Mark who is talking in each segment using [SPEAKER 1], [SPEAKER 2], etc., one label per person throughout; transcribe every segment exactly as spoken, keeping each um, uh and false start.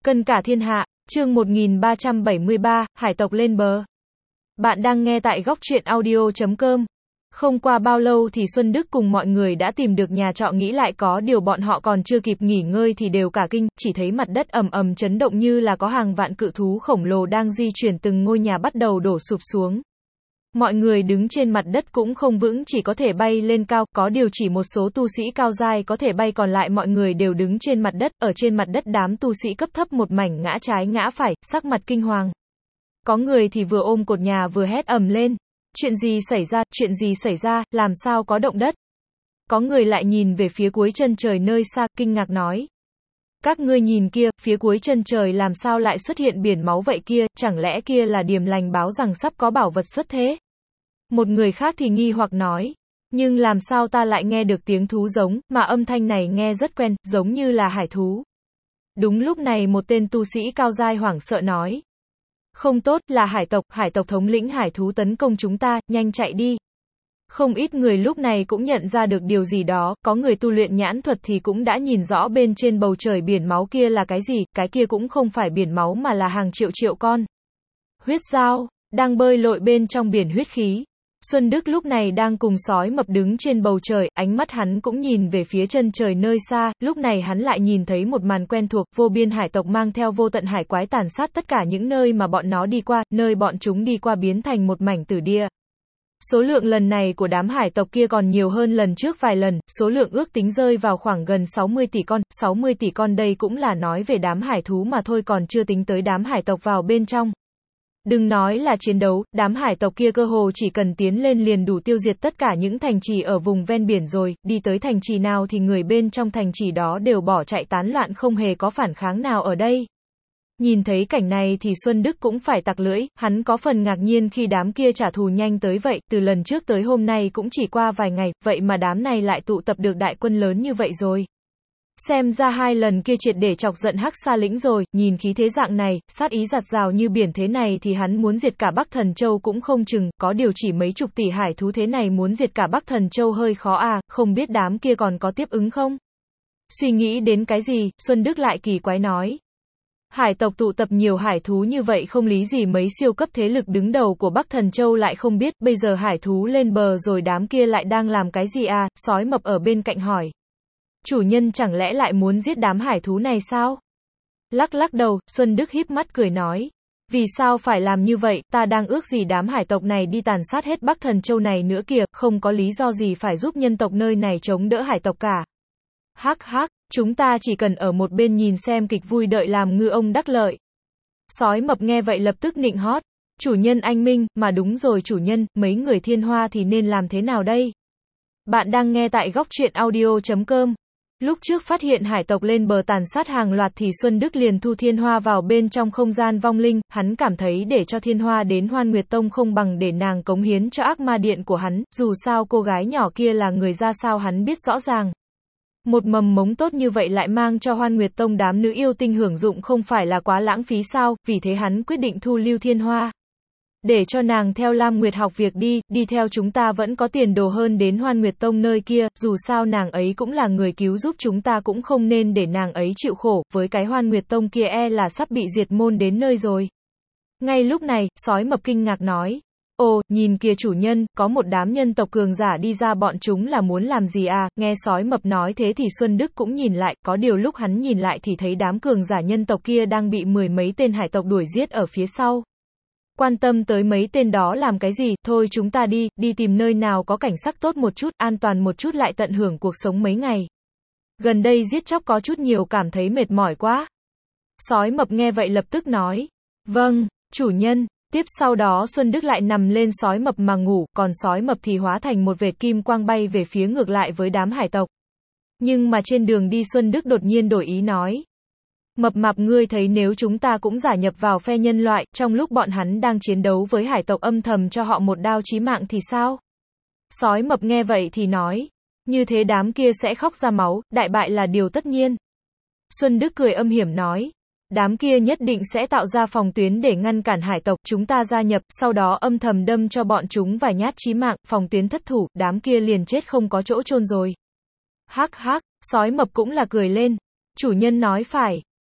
[SPEAKER 1] Cân cả thiên hạ, chương một nghìn ba trăm bảy mươi ba, hải tộc lên bờ. Bạn đang nghe tại góc truyện audio chấm com. Không qua bao lâu thì Xuân Đức cùng mọi người đã tìm được nhà trọ, nghĩ lại có điều bọn họ còn chưa kịp nghỉ ngơi thì đều cả kinh, chỉ thấy mặt đất ầm ầm chấn động như là có hàng vạn cự thú khổng lồ đang di chuyển, từng ngôi nhà bắt đầu đổ sụp xuống. Mọi người đứng trên mặt đất cũng không vững, chỉ có thể bay lên cao, có điều chỉ một số tu sĩ cao giai có thể bay, còn lại mọi người đều đứng trên mặt đất. Ở trên mặt đất đám tu sĩ cấp thấp một mảnh ngã trái ngã phải, sắc mặt kinh hoàng. Có người thì vừa ôm cột nhà vừa hét ầm lên. Chuyện gì xảy ra, chuyện gì xảy ra, làm sao có động đất? Có người lại nhìn về phía cuối chân trời nơi xa, kinh ngạc nói. Các ngươi nhìn kia, phía cuối chân trời làm sao lại xuất hiện biển máu vậy kia, chẳng lẽ kia là điềm lành báo rằng sắp có bảo vật xuất thế? Một người khác thì nghi hoặc nói, nhưng làm sao ta lại nghe được tiếng thú giống, mà âm thanh này nghe rất quen, giống như là hải thú. Đúng lúc này một tên tu sĩ cao giai hoảng sợ nói, không tốt, là hải tộc, hải tộc thống lĩnh hải thú tấn công chúng ta, nhanh chạy đi. Không ít người lúc này cũng nhận ra được điều gì đó, có người tu luyện nhãn thuật thì cũng đã nhìn rõ bên trên bầu trời biển máu kia là cái gì, cái kia cũng không phải biển máu mà là hàng triệu triệu con huyết dao, đang bơi lội bên trong biển huyết khí. Xuân Đức lúc này đang cùng sói mập đứng trên bầu trời, ánh mắt hắn cũng nhìn về phía chân trời nơi xa, lúc này hắn lại nhìn thấy một màn quen thuộc, vô biên hải tộc mang theo vô tận hải quái tàn sát tất cả những nơi mà bọn nó đi qua, nơi bọn chúng đi qua biến thành một mảnh tử địa. Số lượng lần này của đám hải tộc kia còn nhiều hơn lần trước vài lần, số lượng ước tính rơi vào khoảng gần sáu mươi tỷ con, sáu mươi tỷ con đây cũng là nói về đám hải thú mà thôi, còn chưa tính tới đám hải tộc vào bên trong. Đừng nói là chiến đấu, đám hải tộc kia cơ hồ chỉ cần tiến lên liền đủ tiêu diệt tất cả những thành trì ở vùng ven biển rồi, đi tới thành trì nào thì người bên trong thành trì đó đều bỏ chạy tán loạn, không hề có phản kháng nào ở đây. Nhìn thấy cảnh này thì Xuân Đức cũng phải tặc lưỡi, hắn có phần ngạc nhiên khi đám kia trả thù nhanh tới vậy, từ lần trước tới hôm nay cũng chỉ qua vài ngày, vậy mà đám này lại tụ tập được đại quân lớn như vậy rồi. Xem ra hai lần kia triệt để chọc giận Hắc Sa lĩnh rồi, nhìn khí thế dạng này, sát ý giạt rào như biển thế này thì hắn muốn diệt cả Bắc Thần Châu cũng không chừng, có điều chỉ mấy chục tỷ hải thú thế này muốn diệt cả Bắc Thần Châu hơi khó à, không biết đám kia còn có tiếp ứng không? Suy nghĩ đến cái gì, Xuân Đức lại kỳ quái nói. Hải tộc tụ tập nhiều hải thú như vậy không lý gì mấy siêu cấp thế lực đứng đầu của Bắc Thần Châu lại không biết, bây giờ hải thú lên bờ rồi đám kia lại đang làm cái gì à, sói mập ở bên cạnh hỏi. Chủ nhân chẳng lẽ lại muốn giết đám hải thú này sao? Lắc lắc đầu, Xuân Đức híp mắt cười nói. Vì sao phải làm như vậy, ta đang ước gì đám hải tộc này đi tàn sát hết Bắc Thần Châu này nữa kìa, không có lý do gì phải giúp nhân tộc nơi này chống đỡ hải tộc cả. Hắc hắc, chúng ta chỉ cần ở một bên nhìn xem kịch vui đợi làm ngư ông đắc lợi. Sói mập nghe vậy lập tức nịnh hót. Chủ nhân anh minh, mà đúng rồi chủ nhân, mấy người Thiên Hoa thì nên làm thế nào đây? Bạn đang nghe tại góc truyện audio chấm com. Lúc trước phát hiện hải tộc lên bờ tàn sát hàng loạt thì Xuân Đức liền thu Thiên Hoa vào bên trong không gian vong linh, hắn cảm thấy để cho Thiên Hoa đến Hoan Nguyệt Tông không bằng để nàng cống hiến cho ác ma điện của hắn, dù sao cô gái nhỏ kia là người ra sao hắn biết rõ ràng. Một mầm mống tốt như vậy lại mang cho Hoan Nguyệt Tông đám nữ yêu tinh hưởng dụng không phải là quá lãng phí sao, vì thế hắn quyết định thu lưu Thiên Hoa. Để cho nàng theo Lam Nguyệt học việc đi, đi theo chúng ta vẫn có tiền đồ hơn đến Hoan Nguyệt Tông nơi kia, dù sao nàng ấy cũng là người cứu giúp chúng ta, cũng không nên để nàng ấy chịu khổ, với cái Hoan Nguyệt Tông kia e là sắp bị diệt môn đến nơi rồi. Ngay lúc này, sói mập kinh ngạc nói, ồ, nhìn kìa chủ nhân, có một đám nhân tộc cường giả đi ra, bọn chúng là muốn làm gì à, nghe sói mập nói thế thì Xuân Đức cũng nhìn lại, có điều lúc hắn nhìn lại thì thấy đám cường giả nhân tộc kia đang bị mười mấy tên hải tộc đuổi giết ở phía sau. Quan tâm tới mấy tên đó làm cái gì, thôi chúng ta đi, đi tìm nơi nào có cảnh sắc tốt một chút, an toàn một chút lại tận hưởng cuộc sống mấy ngày. Gần đây giết chóc có chút nhiều, cảm thấy mệt mỏi quá. Sói mập nghe vậy lập tức nói, vâng, chủ nhân. Tiếp sau đó Xuân Đức lại nằm lên sói mập mà ngủ, còn sói mập thì hóa thành một vệt kim quang bay về phía ngược lại với đám hải tộc. Nhưng mà trên đường đi Xuân Đức đột nhiên đổi ý nói. Mập mạp, ngươi thấy nếu chúng ta cũng gia nhập vào phe nhân loại, trong lúc bọn hắn đang chiến đấu với hải tộc âm thầm cho họ một đao chí mạng thì sao? Sói mập nghe vậy thì nói. Như thế đám kia sẽ khóc ra máu, đại bại là điều tất nhiên. Xuân Đức cười âm hiểm nói. Đám kia nhất định sẽ tạo ra phòng tuyến để ngăn cản hải tộc, chúng ta gia nhập, sau đó âm thầm đâm cho bọn chúng vài nhát chí mạng, phòng tuyến thất thủ, đám kia liền chết không có chỗ chôn rồi. Hắc hắc, sói mập cũng là cười lên. Chủ nhân nói phải.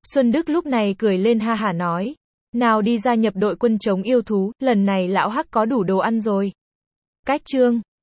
[SPEAKER 1] Xuân Đức lúc này cười lên ha hả nói. Nào đi gia nhập đội quân chống yêu thú, lần này lão Hắc có đủ đồ ăn rồi. Cách chương